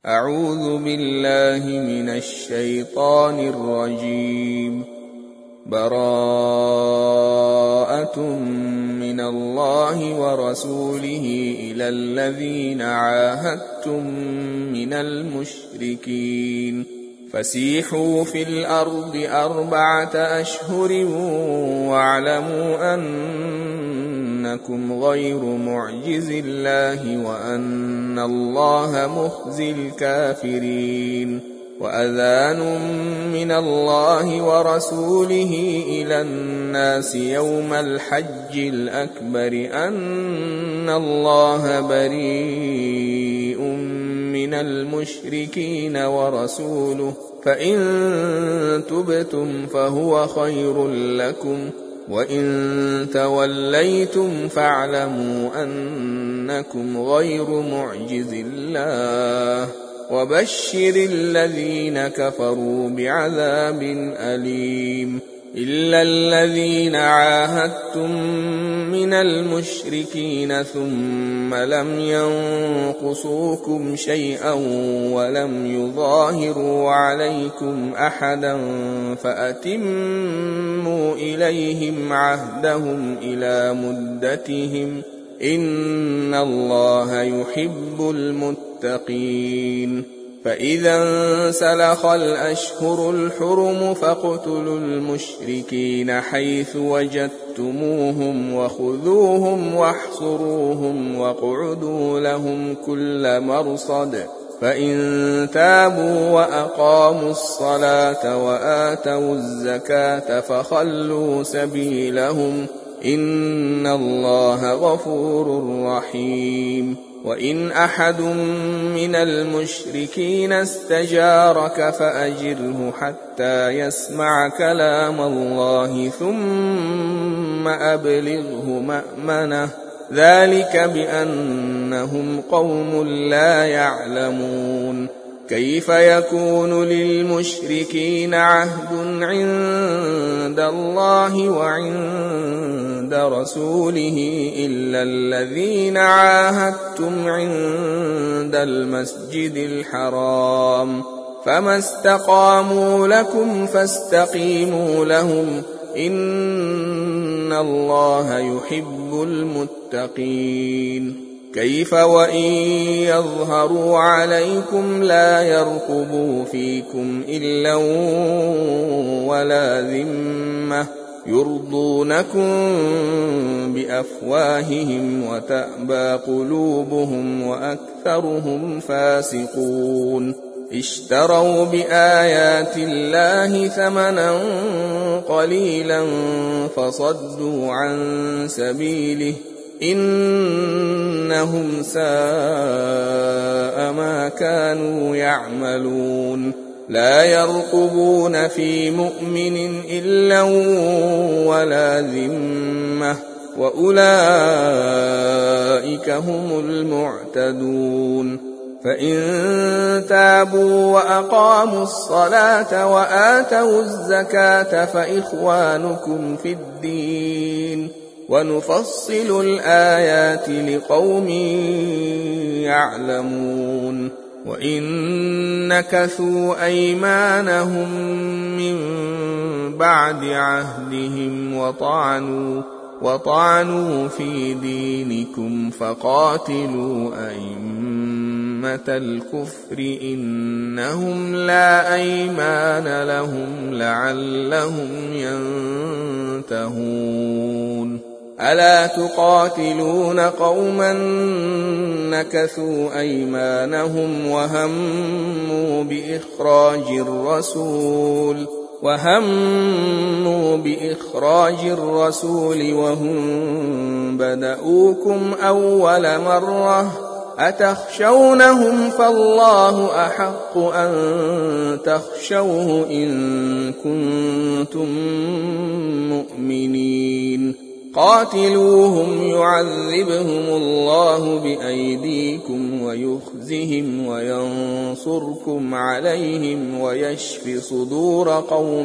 أعوذ بالله من الشيطان الرجيم. براءة من الله ورسوله إلى الذين عاهدتم من المشركين فسيحوا في الأرض 4 أشهر واعلموا أنكم غير معجز الله وأن الله مخزي الكافرين. وأذان من الله ورسوله إلى الناس يوم الحج الأكبر أن الله بريء من المشركين ورسوله فإن تبتم فهو خير لكم وإن توليتم فاعلموا أنكم غير معجز الله وبشر الذين كفروا بعذاب أليم. إلا الذين عاهدتم من المشركين ثم لم ينقصوكم شيئا ولم يظاهروا عليكم أحدا فأتموا إليهم عهدهم إلى مدتهم إن الله يحب المتقين. فإذا انسلخ الأشهر الحرم فاقتلوا المشركين حيث وجدتموهم وخذوهم واحصروهم واقعدوا لهم كل مرصد فإن تابوا وأقاموا الصلاة وآتوا الزكاة فخلوا سبيلهم إن الله غفور رحيم. وإن أحد من المشركين استجارك فأجره حتى يسمع كلام الله ثم أبلغه مأمنه ذلك بأنهم قوم لا يعلمون. كيف يكون للمشركين عهد عند الله وعند رسوله إلا الذين عاهدتم عند المسجد الحرام فما استقاموا لكم فاستقيموا لهم إن الله يحب المتقين. كيف وإن يظهروا عليكم لا يرقبوا فيكم إلا ولا ذمة يرضونكم بأفواههم وتأبى قلوبهم وأكثرهم فاسقون. اشتروا بآيات الله ثمنا قليلا فصدوا عن سبيله إنهم ساء ما كانوا يعملون. لا يرقبون في مؤمن إلا ولا ذمة وأولئك هم المعتدون. فإن تابوا وأقاموا الصلاة وآتوا الزكاة فإخوانكم في الدين ونفصل الآيات لقوم يعلمون. وإن نكثوا أيمانهم من بعد عهدهم وطعنوا في دينكم فقاتلوا أئمة الكفر إنهم لا أيمان لهم لعلهم ينتهون. ألا تقاتلون قوما نكثوا أيمانهم وهموا بإخراج الرسول وهم بدؤوكم أول مرة أتخشونهم فالله أحق أن تخشوه إن كنتم مؤمنين. قاتلوهم يعذبهم الله بأيديكم ويخزهم وينصركم عليهم ويشف صدور قوم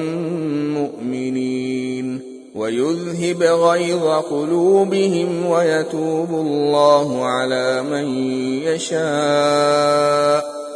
مؤمنين ويذهب غيظ قلوبهم ويتوب الله على من يشاء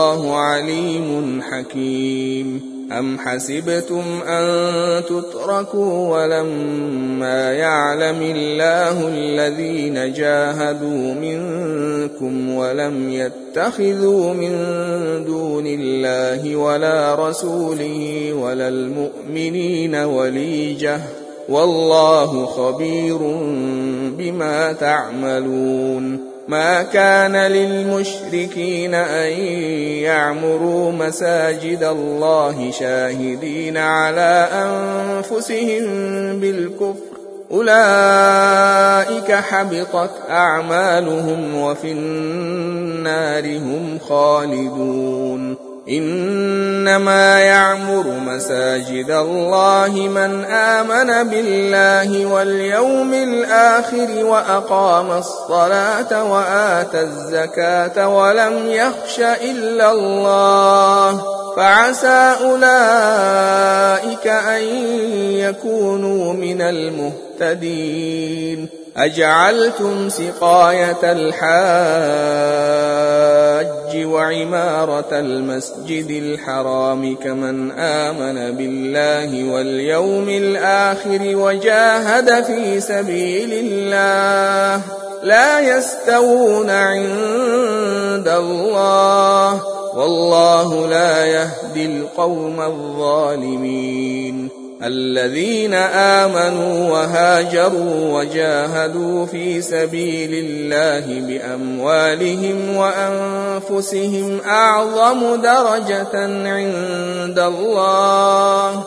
والله عليم حكيم. أم حسبتم أن تتركوا ولما يعلم الله الذين جاهدوا منكم ولم يتخذوا من دون الله ولا رسوله ولا المؤمنين وليجة والله خبير بما تعملون. ما كان للمشركين أن يعمروا مساجد الله شاهدين على أنفسهم بالكفر أولئك حبطت أعمالهم وفي النار هم خالدون. إنما يعمر مساجد الله من آمن بالله واليوم الآخر وأقام الصلاة وآتى الزكاة ولم يخش إلا الله فعسى أولئك أن يكونوا من المهتدين. أجعلتم سقاية الحاج وعمارة المسجد الحرام كمن آمن بالله واليوم الآخر وجاهد في سبيل الله لا يستوون عند الله والله لا يهدي القوم الظالمين. الذين آمنوا وهاجروا وجاهدوا في سبيل الله بأموالهم وأنفسهم أعظم درجة عند الله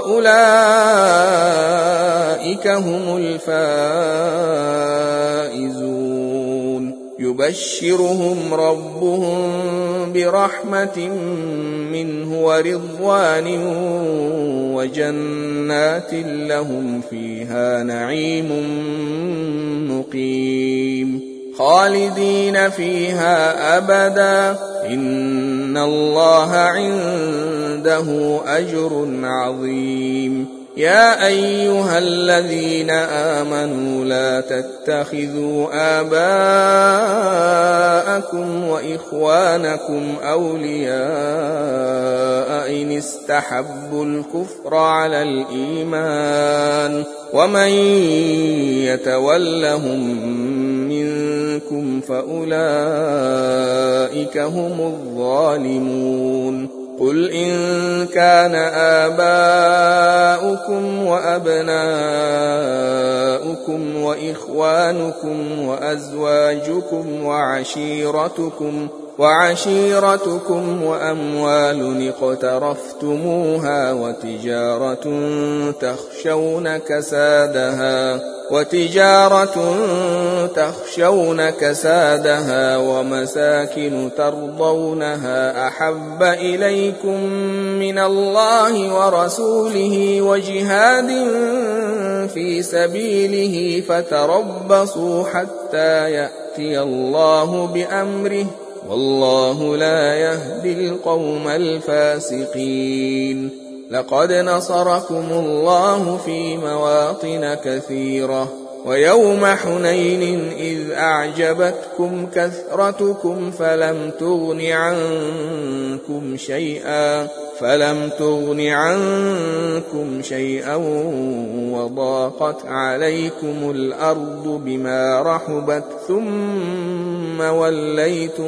وأولئك هم الفائزون. يبشرهم ربهم برحمة منه ورضوان وجنات لهم فيها نعيم مقيم خالدين فيها أبدا إن الله عنده أجر عظيم. يا أيها الذين آمنوا لا تتخذوا آباءكم وإخوانكم أولياء إن استحبوا الكفر على الإيمان ومن يتولهم منكم فأولئك هم الظالمون. قل إن كان آباؤكم وأبناؤكم وإخوانكم وأزواجكم وعشيرتكم وأموال اقترفتموها وتجارة تخشون كسادها ومساكن ترضونها أحب إليكم من الله ورسوله وجهاد في سبيله فتربصوا حتى يأتي الله بأمره والله لا يهدي القوم الفاسقين. لقد نصركم الله في مواطن كثيرة ويوم حنين إذ أعجبتكم كثرتكم فلم تغن عنكم شيئا وضاقت عليكم الأرض بما رحبت ثم وليتم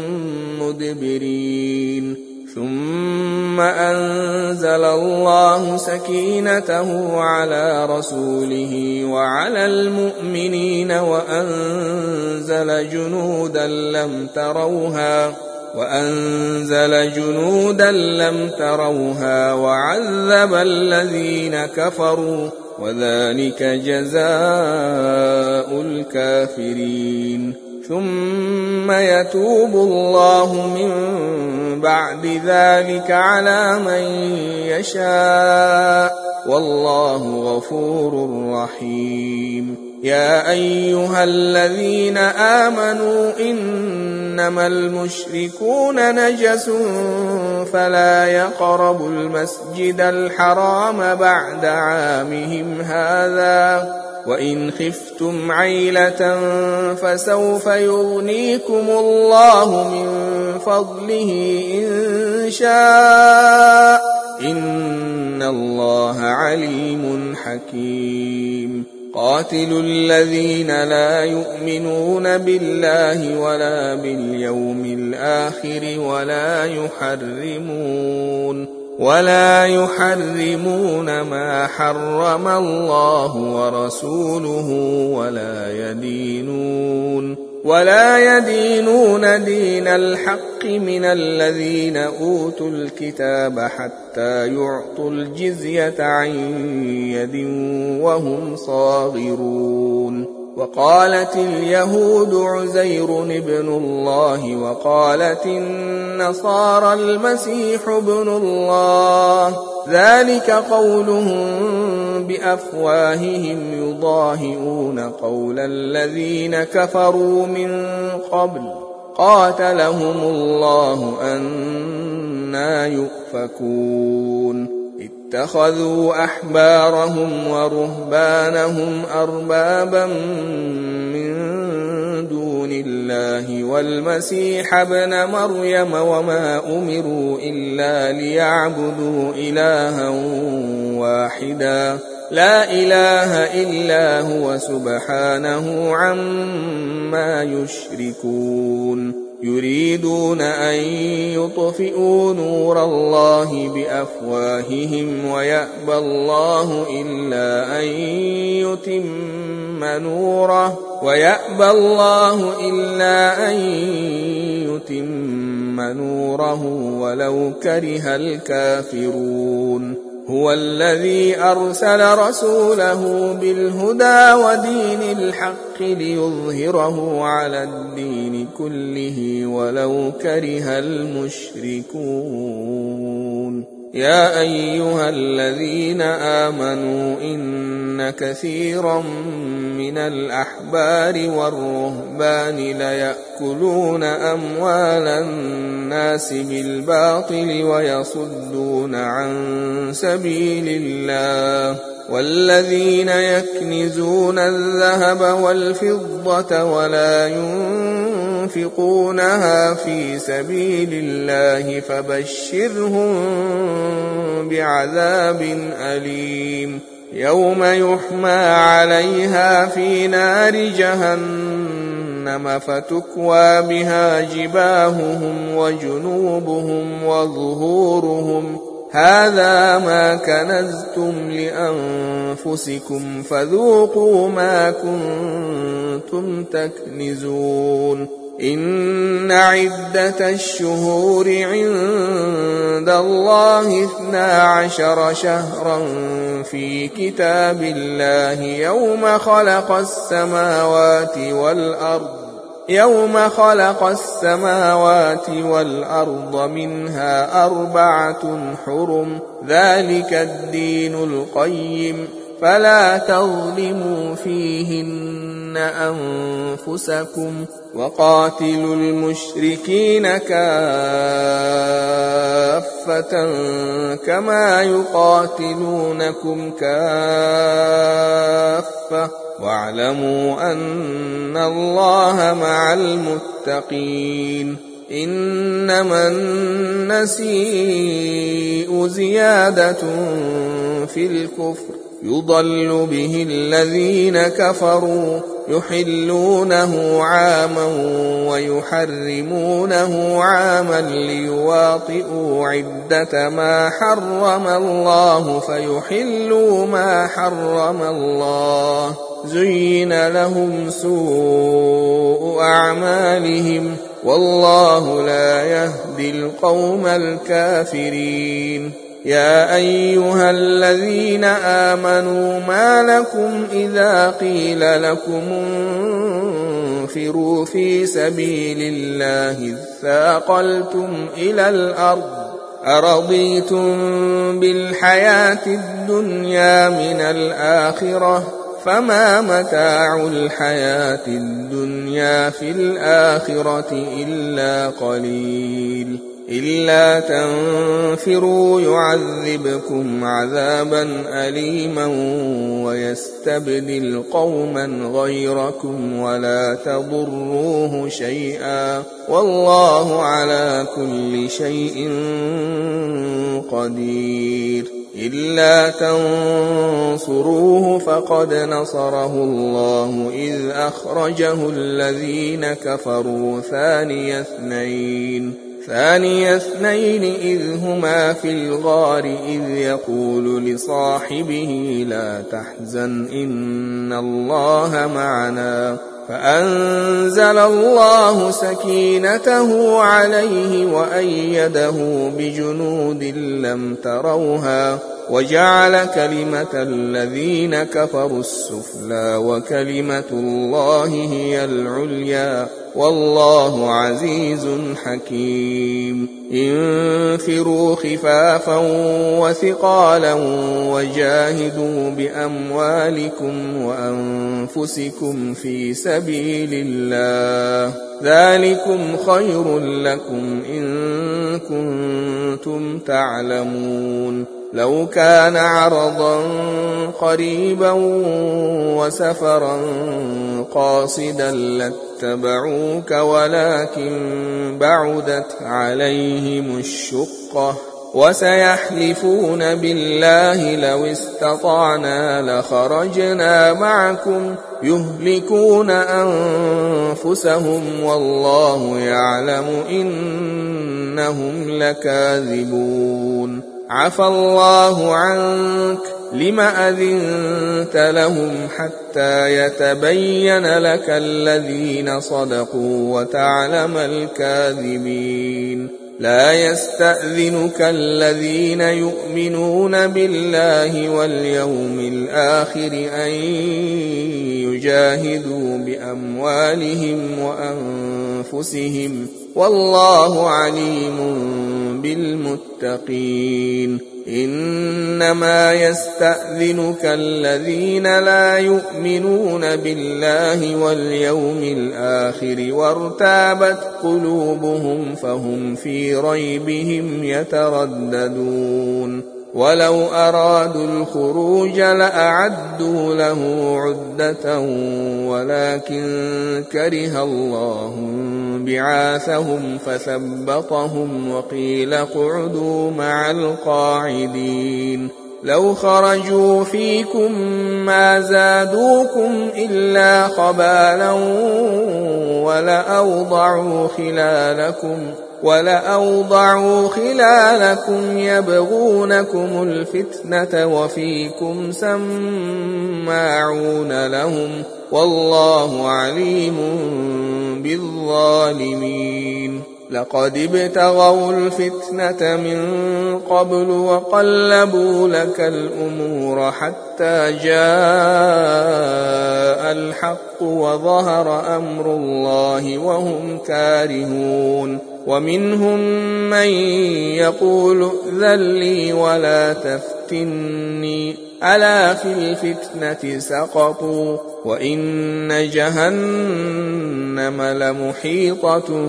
مدبرين. ثم أنزل الله سكينته على رسوله وعلى المؤمنين وأنزل جنودا لم تروها وعذب الذين كفروا وذلك جزاء الكافرين. ثم يتوب الله من بعد ذلك على من يشاء والله غفور رحيم. يا أيها الذين آمنوا إنما المشركون نجس فلا يقربوا المسجد الحرام بعد عامهم هذا وإن خفتم عيلة فسوف يغنيكم الله من فضله إن شاء إن الله عليم حكيم قاتلوا الذين لا يؤمنون بالله ولا باليوم الآخر ولا يحرمون ما حرم الله ورسوله ولا يدينون دين الحق من الذين أوتوا الكتاب حتى يعطوا الجزية عن يد وهم صاغرون وقالت اليهود عزير ابن الله وقالت النصارى المسيح ابن الله ذلك قولهم بأفواههم يضاهئون قول الذين كفروا من قبل قاتلهم الله أنى يؤفكون اتخذوا أحبارهم ورهبانهم أربابا من دون الله والمسيح ابن مريم وما أمروا إلا ليعبدوا إلها واحدا لا إله إلا هو سبحانه عما يشركون يريدون أن يطفئوا نور الله بأفواههم ويأبى الله إلا أن يتم نوره ولو كره الكافرون هو الذي أرسل رسوله بالهدى ودين الحق ليظهره على الدين كله ولو كره المشركون يا أيها الذين آمنوا إن كثيرا من الأحبار والرهبان ليأكلون أموال الناس بالباطل ويصدون عن سبيل الله والذين يكنزون الذهب والفضة ولا ينفقونها في سبيل الله فبشرهم بعذاب أليم يوم يحمى عليها في نار جهنم فتكوى بها جباههم وجنوبهم وظهورهم هذا ما كنزتم لأنفسكم فذوقوا ما كنتم تكنزون إن عدة الشهور عند الله 12 شهرا في كتاب الله يوم خلق السماوات والأرض منها 4 حرم ذلك الدين القيم فلا تظلموا فيهن أنفسكم وقاتلوا المشركين كافة كما يقاتلونكم كافة واعلموا أن الله مع المتقين إنما النسيء زيادة في الكفر يضل به الذين كفروا يحلونه عاما ويحرمونه عاما ليواطئوا عدة ما حرم الله فيحلوا ما حرم الله زين لهم سوء أعمالهم والله لا يهدي القوم الكافرين يا أيها الذين آمنوا ما لكم إذا قيل لكم انفروا في سبيل الله اثاقلتم إلى الأرض أرضيتم بالحياة الدنيا من الآخرة فما متاع الحياة الدنيا في الآخرة إلا قليل إلا تنفروا يعذبكم عذابا أليما ويستبدل قوما غيركم ولا تضروه شيئا والله على كل شيء قدير. إلا تنصروه فقد نصره الله إذ أخرجه الذين كفروا ثاني اثنين إذ هما في الغار إذ يقول لصاحبه لا تحزن إن الله معنا فأنزل الله سكينته عليه وأيده بجنود لم تروها وجعل كلمة الذين كفروا السفلى وكلمة الله هي العليا والله عزيز حكيم. انفروا خفافا وثقالا وجاهدوا بأموالكم وأنفسكم في سبيل الله ذلكم خير لكم إن كنتم تعلمون. لو كان عرضا قريبا وسفرا قاصدا لاتبعوك ولكن بعدت عليهم الشقة وسيحلفون بالله لو استطعنا لخرجنا معكم يهلكون أنفسهم والله يعلم إنهم لكاذبون. عفى الله عنك لم أذنت لهم حتى يتبين لك الذين صدقوا وتعلم الكاذبين. لا يستأذنك الذين يؤمنون بالله واليوم الآخر أن يجاهدوا بأموالهم وأنفسهم والله عليم بالمتقين. إنما يستأذنك الذين لا يؤمنون بالله واليوم الآخر وارتابت قلوبهم فهم في ريبهم يترددون. ولو أرادوا الخروج لأعدوا له عدة ولكن كره الله بعاثهم فثبطهم وقيل اقعدوا مع القاعدين. لو خرجوا فيكم ما زادوكم إلا خبالا ولأوضعوا خلالكم يبغونكم الفتنة وفيكم سماعون لهم والله عليم بالظالمين. لقد ابتغوا الفتنة من قبل وقلبوا لك الأمور حتى جاء الحق وظهر أمر الله وهم كارهون. ومنهم من يقول ائذن لي ولا تفتني ألا في الفتنة سقطوا وإن جهنم لمحيطة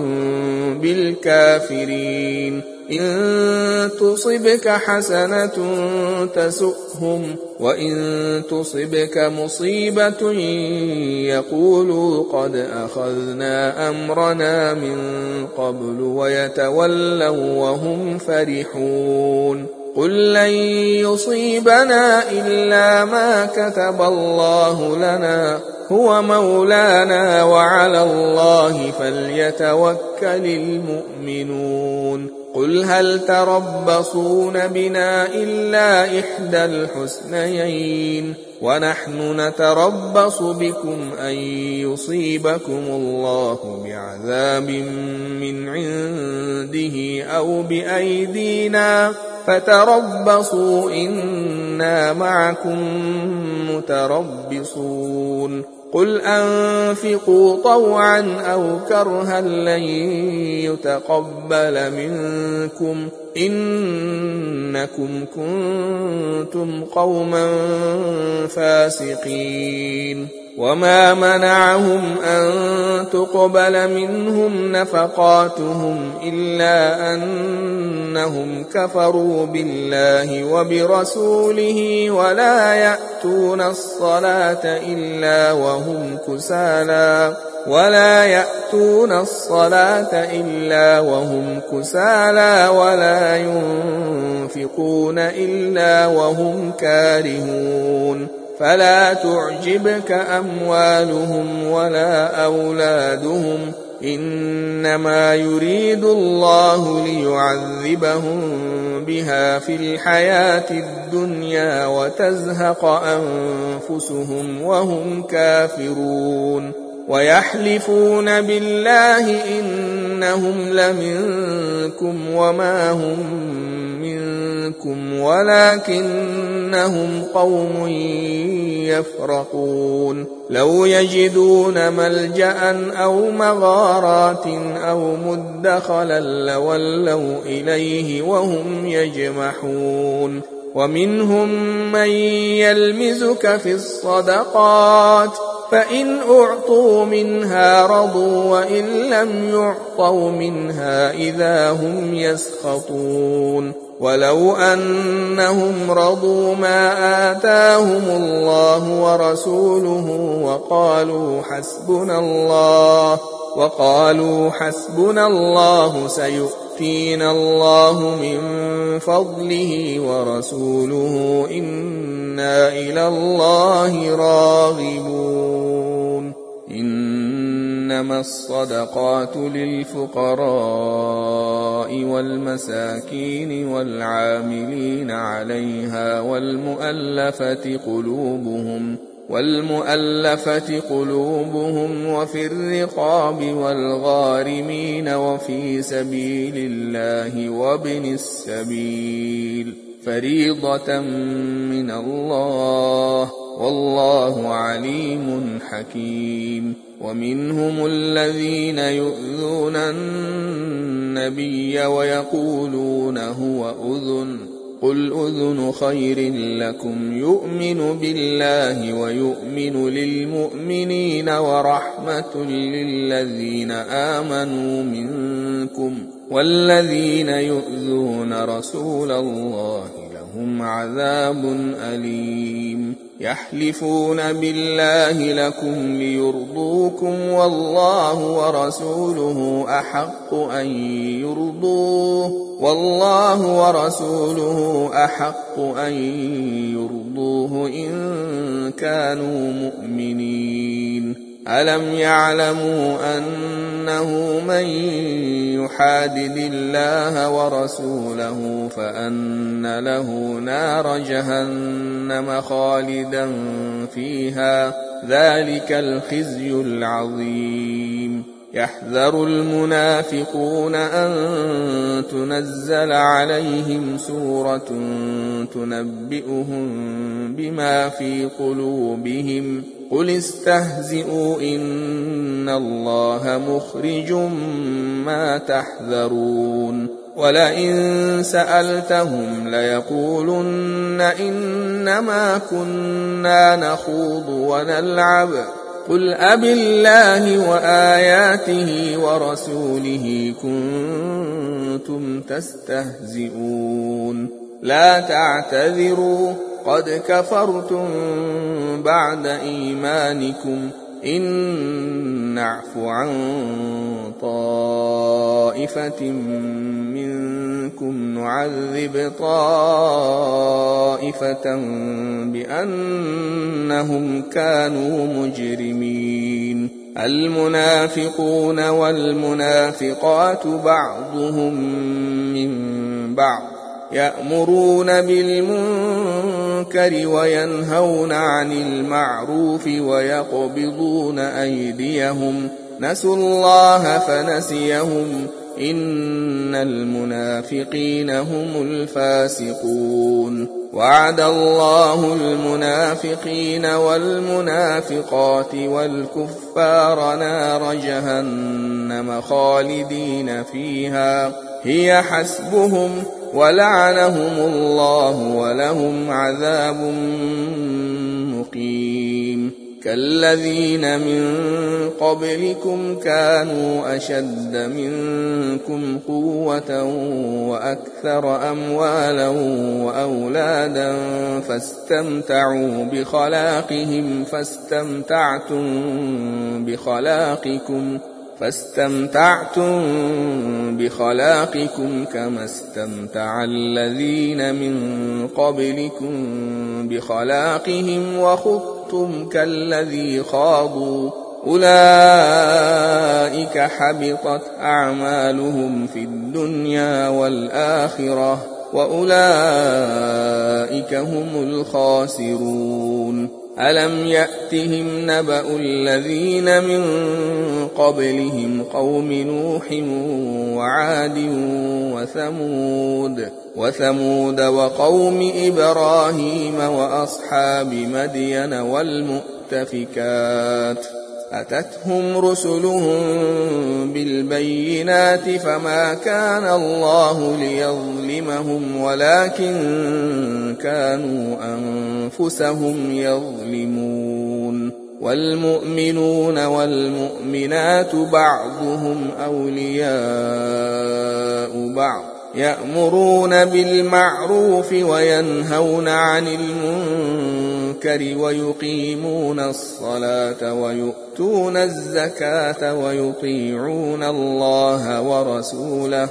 بالكافرين. إن تصبك حسنة تسؤهم وإن تصبك مصيبة يقولوا قد أخذنا أمرنا من قبل ويتولوا وهم فرحون. قل لن يصيبنا إلا ما كتب الله لنا هو مولانا وعلى الله فليتوكل المؤمنون. قل هل تربصون بنا إلا إحدى الحسنيين ونحن نتربص بكم أن يصيبكم الله بعذاب من عنده أو بأيدينا فتربصوا إنا معكم متربصون. قل أنفقوا طوعا أو كرها لن يتقبل منكم إنكم كنتم قوما فاسقين. وما منعهم أن تقبل منهم نفقاتهم إلا أنهم كفروا بالله وبرسوله ولا يأتون الصلاة إلا وهم كسالى ولا ينفقون إلا وهم كارهون فلا تعجبك أموالهم ولا أولادهم إنما يريد الله ليعذبهم بها في الحياة الدنيا وتزهق أنفسهم وهم كافرون ويحلفون بالله إنهم لمنكم وما هم منكم ولكنهم قوم يفرقون لو يجدون ملجأ أو مغارات أو مدخلا لولوا إليه وهم يجمحون ومنهم من يلمزك في الصدقات فإن أعطوا منها رضوا وإن لم يعطوا منها إذا هم يسخطون ولو أنهم رضوا ما آتاهم الله ورسوله وقالوا حسبنا الله سيؤتينا الله من فضله ورسوله إنا إلى الله راغبون إنما الصدقات للفقراء والمساكين والعاملين عليها والمؤلفة قلوبهم وفي الرقاب والغارمين وفي سبيل الله وابن السبيل فريضة من الله والله عليم حكيم ومنهم الذين يؤذون النبي ويقولون هو أذن قل أذن خير لكم يؤمن بالله ويؤمن للمؤمنين ورحمة للذين آمنوا منكم والذين يؤذون رسول الله لهم عذاب أليم يحلفون بالله لكم ليرضوكم والله ورسوله أحق أن يرضوه إن كانوا مؤمنين ألم يعلموا أنه من يحادد الله ورسوله فأن له نار جهنم خالدا فيها ذلك الخزي العظيم يحذر المنافقون أن تنزل عليهم سورة تنبئهم بما في قلوبهم قل استهزئوا إن الله مخرج ما تحذرون ولئن سألتهم ليقولن إنما كنا نخوض ونلعب قل أبالله وآياته ورسوله كنتم تستهزئون لا تعتذروا قد كفرتم بعد إيمانكم إن نعف عن طائفة منكم نعذب طائفة بأنهم كانوا مجرمين المنافقون والمنافقات بعضهم من بعض يأمرون بالمنكر وينهون عن المعروف ويقبضون أيديهم نسوا الله فنسيهم إن المنافقين هم الفاسقون وعد الله المنافقين والمنافقات والكفار نار جهنم خالدين فيها هي حسبهم ولعنهم الله ولهم عذاب مقيم كالذين من قبلكم كانوا أشد منكم قوة وأكثر أموالا وأولادا فاستمتعوا بخلاقكم كما استمتع الذين من قبلكم بخلاقهم وخضتم كالذي خاضوا أولئك حبطت أعمالهم في الدنيا والآخرة وأولئك هم الخاسرون. ألم يأتهم نبأ الذين من قبلهم قوم نوح وعاد وثمود وقوم إبراهيم وأصحاب مدين والمؤتفكات أتتهم رسلهم بالبينات فما كان الله ليظلمهم ولكن كانوا أنفسهم يظلمون. والمؤمنون والمؤمنات بعضهم أولياء بعض يأمرون بالمعروف وينهون عن المنكر ويقيمون الصلاة ويؤتون الزكاة ويطيعون الله ورسوله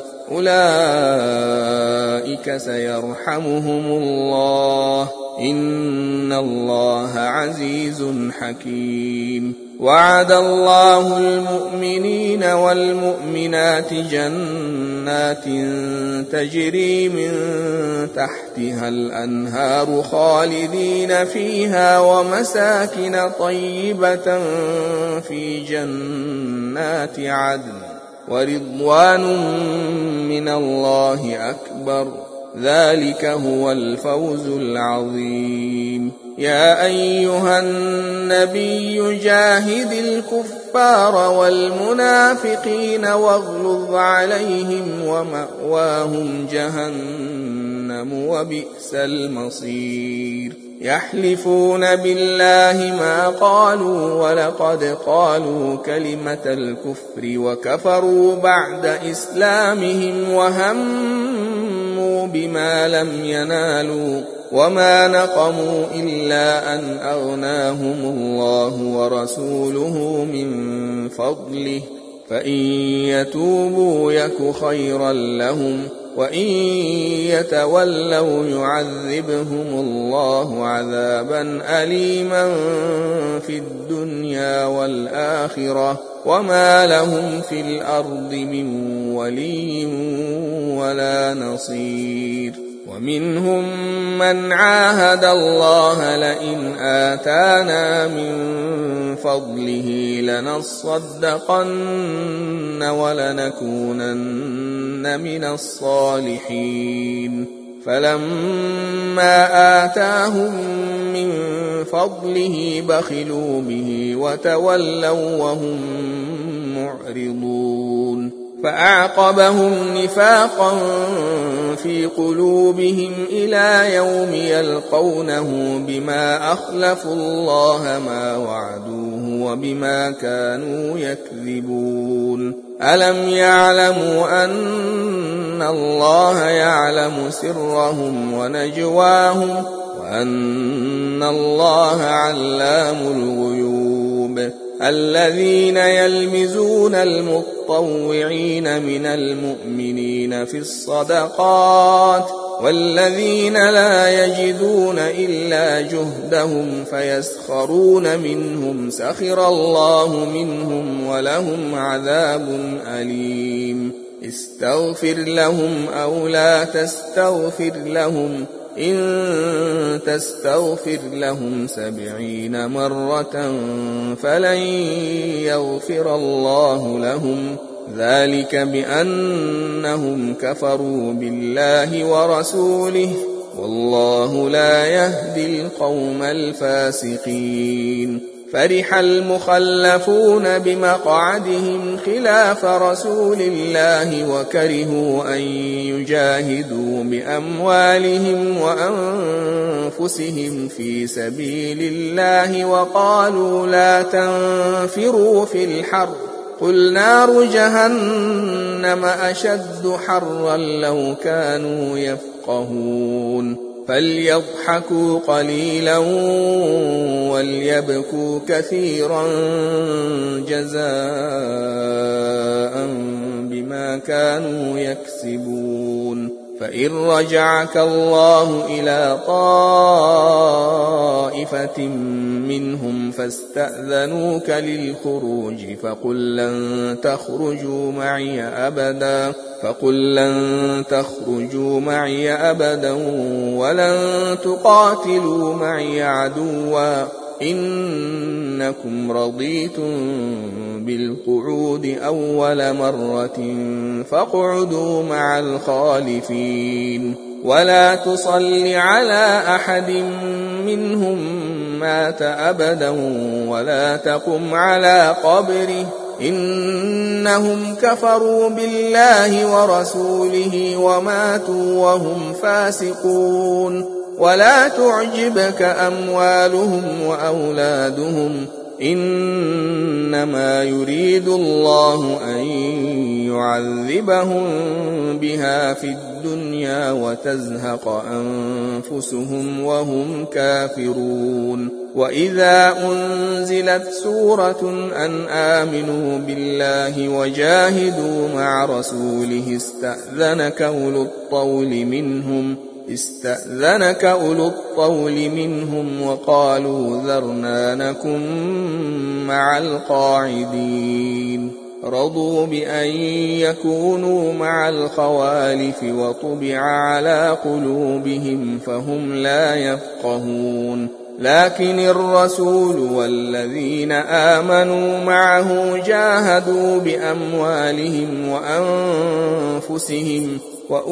أولئك سيرحمهم الله إن الله عزيز حكيم. وعد الله المؤمنين والمؤمنات جنات تجري من تحتها الأنهار خالدين فيها ومساكن طيبة في جنات عدن ورضوان من الله أكبر ذلك هو الفوز العظيم. يا أيها النبي جاهد الكفار والمنافقين واغلظ عليهم ومأواهم جهنم وبئس المصير. يحلفون بالله ما قالوا ولقد قالوا كلمة الكفر وكفروا بعد إسلامهم وهموا بما لم ينالوا وما نقموا إلا أن أغناهم الله ورسوله من فضله فإن يتوبوا يك خيرا لهم وإن يتولوا يعذبهم الله عذابا أليما في الدنيا والآخرة وما لهم في الأرض من ولي ولا نصير. ومنهم من عاهد الله لئن آتانا من فضله لنصدقن ولنكونن من الصالحين فلما آتاهم من فضله بخلوا به وتولوا وهم معرضون. فأعقبهم نفاقا في قلوبهم إلى يوم يلقونه بما أخلفوا الله ما وعدوه وبما كانوا يكذبون. ألم يعلموا أن الله يعلم سرهم ونجواهم وأن الله علام الغيوب. الذين يلمزون المطوعين من المؤمنين في الصدقات والذين لا يجدون إلا جهدهم فيسخرون منهم سخر الله منهم ولهم عذاب أليم. استغفر لهم أو لا تستغفر لهم إن تستغفر لهم 70 مرة فلن يغفر الله لهم ذلك بأنهم كفروا بالله ورسوله والله لا يهدي القوم الفاسقين. فرح المخلفون بمقعدهم خلاف رسول الله وكرهوا أن يجاهدوا بأموالهم وأنفسهم في سبيل الله وقالوا لا تنفروا في الحر قل نار جهنم أشد حرا لو كانوا يفقهون فليضحكوا قليلا وليبكوا كثيرا جزاء بما كانوا يكسبون فإن رجعك الله إلى طائفة منهم فاستأذنوك للخروج فقل لن تخرجوا معي أبدا ولن تقاتلوا معي عدوا إنكم رضيتم بالقعود أول مرة فاقعدوا مع الخالفين ولا تصل على أحد منهم مات أبدا ولا تقم على قبره إنهم كفروا بالله ورسوله وماتوا وهم فاسقون ولا تعجبك أموالهم وأولادهم إنما يريد الله أن يعذبهم بها في الدنيا وتزهق أنفسهم وهم كافرون وإذا أنزلت سورة أن آمنوا بالله وجاهدوا مع رسوله استأذنك أولو الطول منهم وقالوا ذرنا نكن مع القاعدين رضوا بأن يكونوا مع الخوالف وطبع على قلوبهم فهم لا يفقهون لكن الرسول والذين آمنوا معه جاهدوا بأموالهم وأنفسهم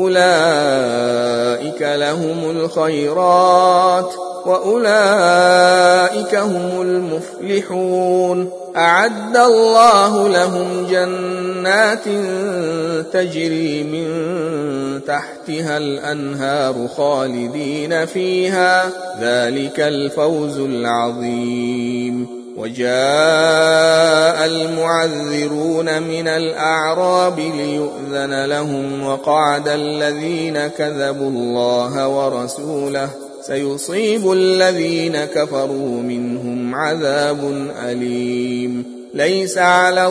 وأولئك لهم الخيرات وأولئك هم المفلحون أعد الله لهم جنات تجري من تحتها الأنهار خالدين فيها ذلك الفوز العظيم وجاء المعذرون من الأعراب ليؤذن لهم وقعد الذين كذبوا الله ورسوله سيصيب الذين كفروا منهم عذاب أليم ليس على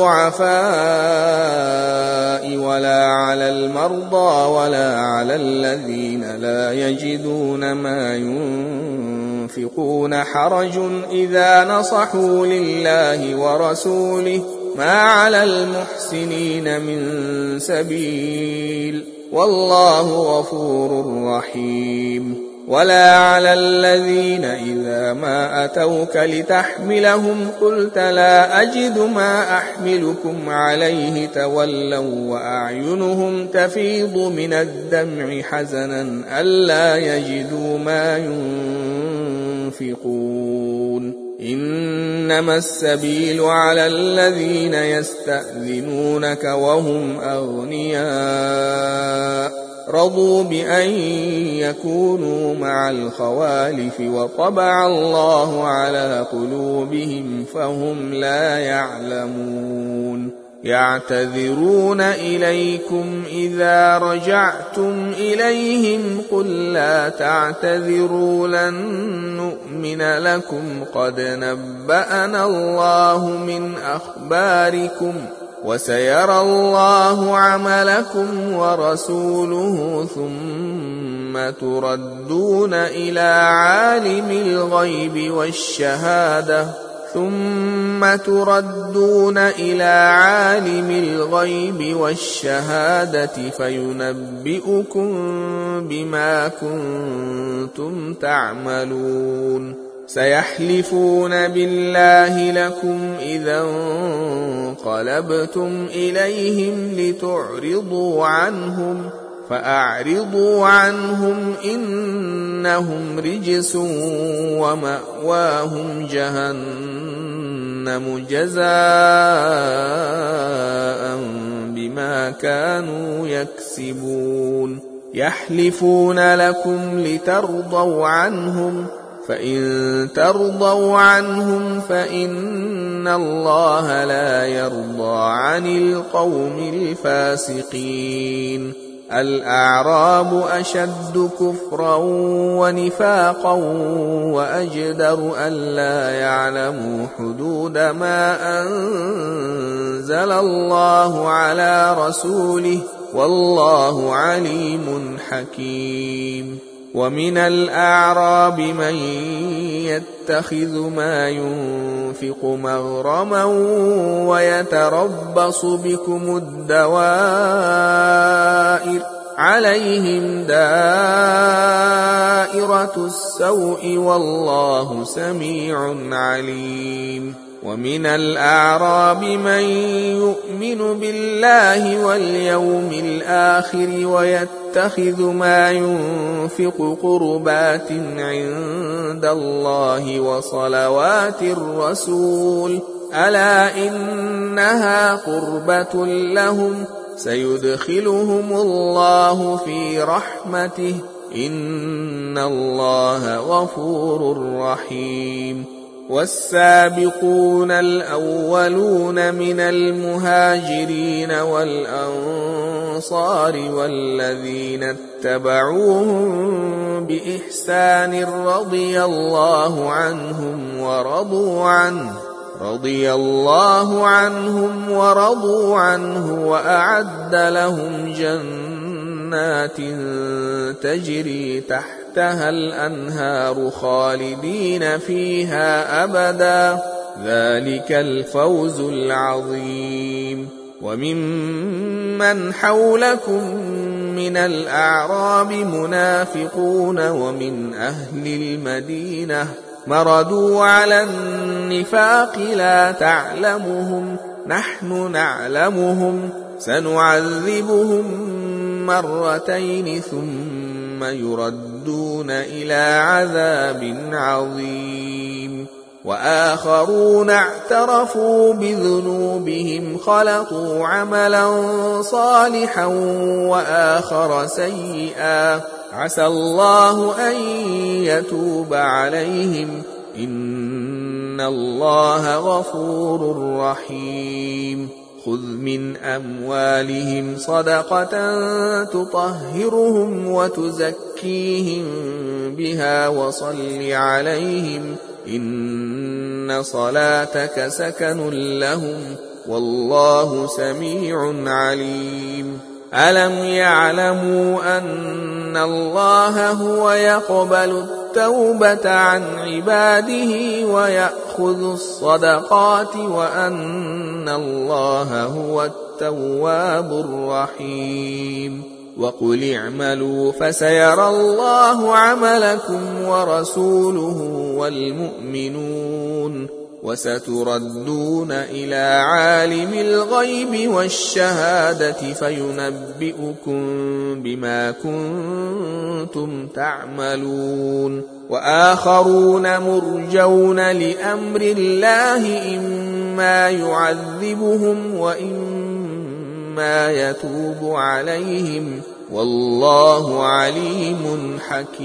الضعفاء ولا على المرضى ولا على الذين لا يجدون ما ينفقون حرج إذا نصحوا لله ورسوله ما على المحسنين من سبيل والله غفور رحيم ولا على الذين إذا ما أتوك لتحملهم قلت لا أجد ما أحملكم عليه تولوا وأعينهم تفيض من الدمع حزنا ألا يجدوا ما ينفقون إنما السبيل على الذين يستأذنونك وهم أغنياء رضوا بأن يكونوا مع الخوالف وطبع الله على قلوبهم فهم لا يعلمون يعتذرون إليكم إذا رجعتم إليهم قل لا تعتذروا لن نؤمن لكم قد نبأنا الله من أخباركم وسيرى الله عملكم ورسوله ثم تردون إلى عالم الغيب والشهادة فينبئكم بما كنتم تعملون سيحلفون بالله لكم إذا انقلبتم إليهم لتعرضوا عنهم فأعرضوا عنهم إنهم رجس ومأواهم جهنم جزاء بما كانوا يكسبون يحلفون لكم لترضوا عنهم فإن ترضوا عنهم فإن الله لا يرضى عن القوم الفاسقين الأعراب أشد كفرا ونفاقا وأجدر ألا يعلموا حدود ما أنزل الله على رسوله والله عليم حكيم ومن الأعراب من يتخذ ما ينفق مغرما ويتربص بكم الدوائر عليهم دائرة السوء والله سميع عليم ومن الأعراب من يؤمن بالله واليوم الآخر ويتخذ ما ينفق قربات عند الله وصلوات الرسول ألا إنها قربة لهم سيدخلهم الله في رحمته إن الله غفور رحيم والسابقون الأولون من المهاجرين والأنصار والذين اتبعوهم بإحسان رضي الله عنهم ورضوا عنه وأعد لهم جنات تجري تحتها الأنهار خالدين فيها أبدا ذلك الفوز العظيم وممن حولكم من الأعراب منافقون ومن أهل المدينة مردوا على النفاق لا تعلمهم نحن نعلمهم سنعذبهم مرتين ثم يردون إلى عذاب عظيم وآخرون اعترفوا بذنوبهم خلطوا عملا صالحا وآخر سيئا عسى الله أن يتوب عليهم إن الله غفور رحيم خذ من أموالهم صدقة تطهرهم وتزكيهم بها وصل عليهم إن صلاتك سكن لهم والله سميع عليم ألم يعلموا أن الله هو يقبل التوبة عن عباده ويأخذ الصدقات وأن الله هو التواب الرحيم وقل اعملوا فسيرى الله عملكم ورسوله والمؤمنون وستردون إلى عالم الغيب والشهادة فينبئكم بما كنتم تعملون وآخرون مرجون لأمر الله إما يعذبهم وإما يتوب عليهم والله عليم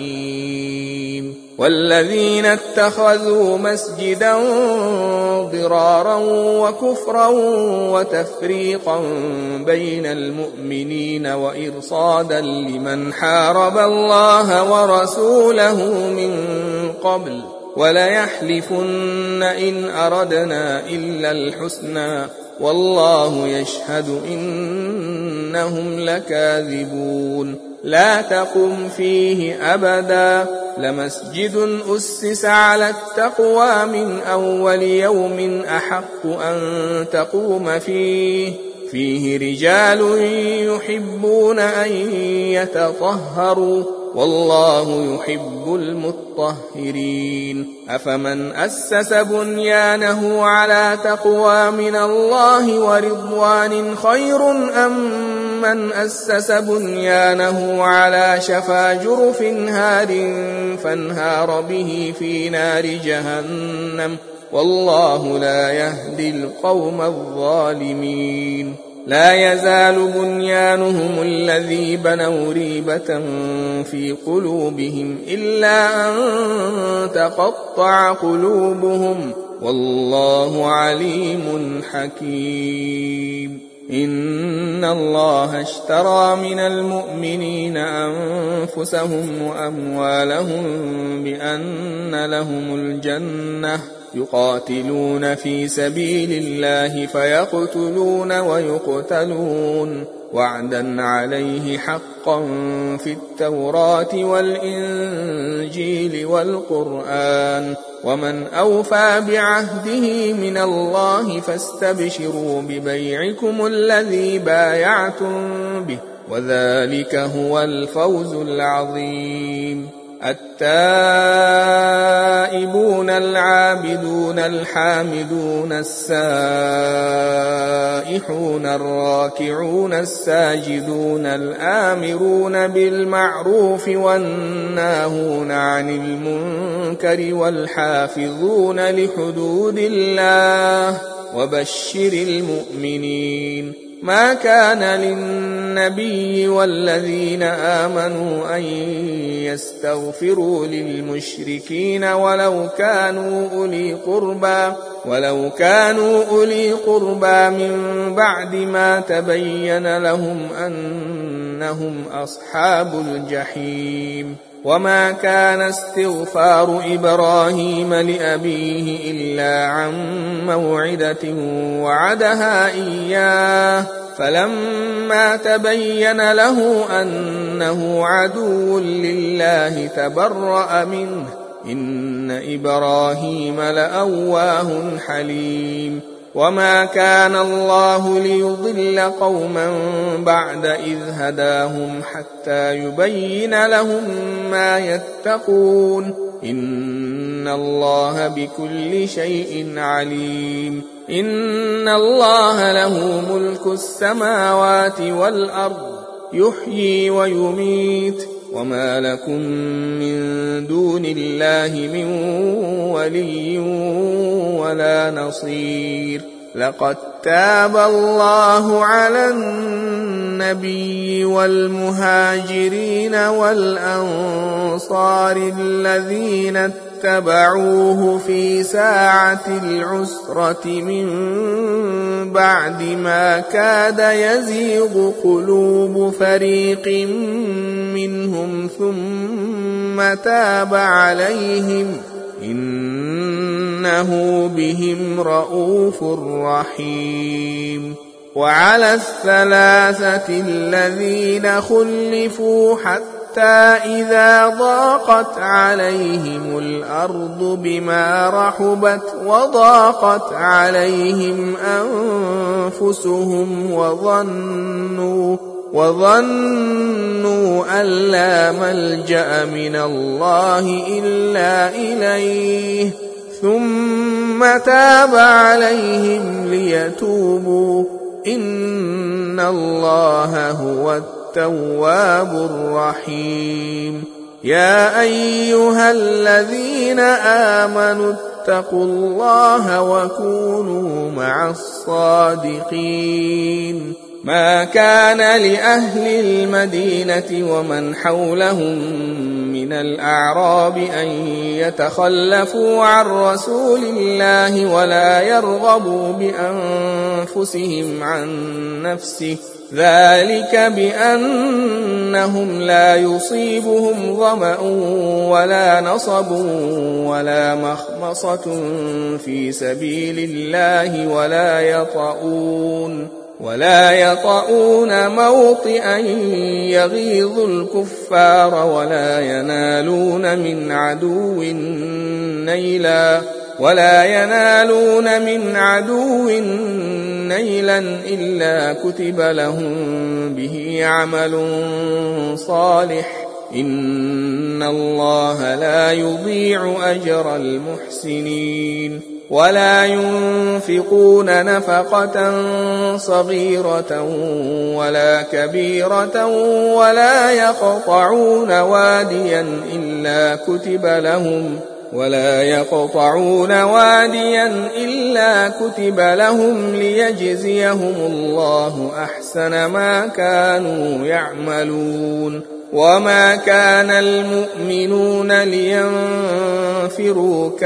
حكيم والذين اتخذوا مسجدا ضرارا وكفرا وتفريقا بين المؤمنين وإرصادا لمن حارب الله ورسوله من قبل وليحلفن إن أردنا إلا الحسنى والله يشهد إنهم لكاذبون لا تقم فيه أبدا لمسجد أسس على التقوى من أول يوم أحق أن تقوم فيه رجال يحبون أن يتطهروا والله يحب المطهرين أفمن أسس بنيانه على تقوى من الله ورضوان خير أم من أسس بنيانه على شفا جرف هار فانهار به في نار جهنم والله لا يهدي القوم الظالمين لا يزال بنيانهم الذي بنوا ريبة في قلوبهم إلا أن تقطع قلوبهم والله عليم حكيم إن الله اشترى من المؤمنين أنفسهم وأموالهم بأن لهم الجنة يقاتلون في سبيل الله فيقتلون ويقتلون وعدا عليه حقا في التوراة والإنجيل والقرآن ومن أوفى بعهده من الله فاستبشروا ببيعكم الذي بايعتم به وذلك هو الفوز العظيم التائبون العابدون الحامدون السائحون الراكعون الساجدون الآمرون بالمعروف والناهون عن المنكر والحافظون لحدود الله وبشر المؤمنين ما كان للنبي والذين آمنوا أن يستغفروا للمشركين ولو كانوا أولي قربى من بعد ما تبين لهم أنهم أصحاب الجحيم وما كان استغفار إبراهيم لأبيه إلا عن موعدة وعدها إياه فلما تبين له أنه عدو لله تبرأ منه إن إبراهيم لأواه حليم وما كان الله ليضل قوما بعد إذ هداهم حتى يبين لهم ما يتقون إن الله بكل شيء عليم إن الله له ملك السماوات والأرض يحيي ويميت وما لكم من دون الله من ولي ولا نصير لقد تاب الله على النبي والمهاجرين والأنصار الذين اتبعوه في ساعة العسرة من بعد ما كاد يزيغ قلوب فريق منهم ثم تاب عليهم إنه بهم رءوف رحيم وعلى الثلاثة الذين خلفوا حتى إذا ضاقت عليهم الأرض بما رحبت وضاقت عليهم أنفسهم وظنوا أن لا ملجأ من الله إلا إليه ثم تاب عليهم ليتوبوا إن الله هو التواب الرحيم يا أيها الذين آمنوا اتقوا الله وكونوا مع الصادقين ما كان لأهل المدينة ومن حولهم من الأعراب أن يتخلفوا عن رسول الله ولا يرغبوا بأنفسهم عن نفسه ذلك بأنهم لا يصيبهم ظمأ ولا نصب ولا مخمصة في سبيل الله ولا يطؤون موطئا يغيظ الكفار ولا ينالون من عدو نيلا إلا كتب لهم به عمل صالح إن الله لا يضيع أجر المحسنين ولا ينفقون نفقة صغيرة ولا كبيرة ولا يقطعون واديا إلا كتب لهم ليجزيهم الله أحسن ما كانوا يعملون. وما كان المؤمنون لينفروا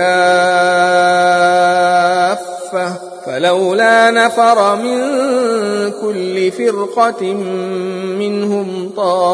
كافة فلولا نفر من كل فرقة منهم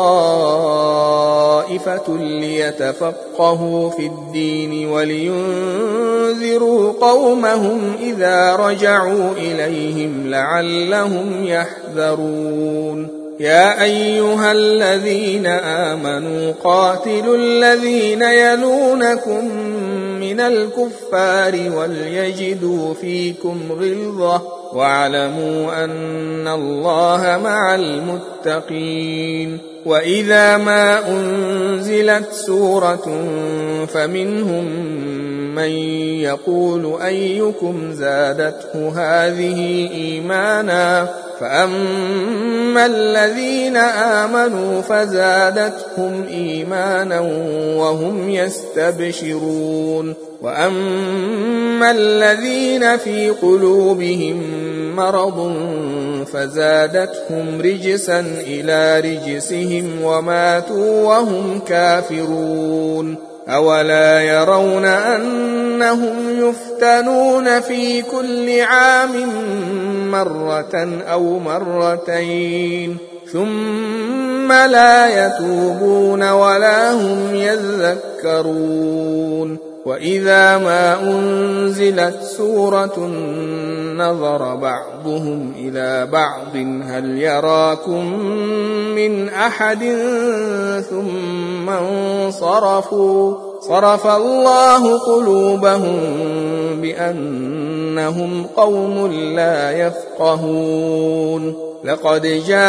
طائفة ليتفقهوا في الدين ولينذروا قومهم إذا رجعوا إليهم لعلهم يحذرون. يا أيها الذين آمنوا قاتلوا الذين يلونكم من الكفار وليجدوا فيكم غلظة واعلموا أن الله مع المتقين. وإذا ما أنزلت سورة فمنهم من يقول أيكم زادته هذه إيمانا فأما الذين آمنوا فزادتهم إيمانا وهم يستبشرون. وأما الذين في قلوبهم مرض فزادتهم رجسا إلى رجسهم وماتوا وهم كافرون. أولا يرون أنهم يفتنون في كل عام مرة أو مرتين ثم لا يتوبون ولا هم يذكرون. وإذا ما أنزلت سورة نظر بعضهم إلى بعض هل يراكم من أحد ثم انصرفوا صرف الله قلوبهم بأنهم قوم لا يفقهون. لقد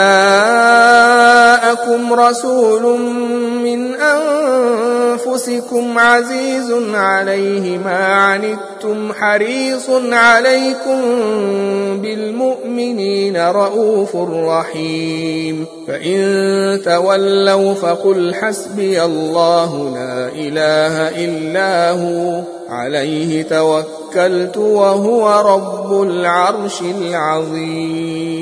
جاءكم رسول من أنفسكم عزيز عليه ما عنتم حريص عليكم بالمؤمنين رؤوف رحيم. فإن تولوا فقل حسبي الله لا إله إلا هو عليه توكلت وهو رب العرش العظيم.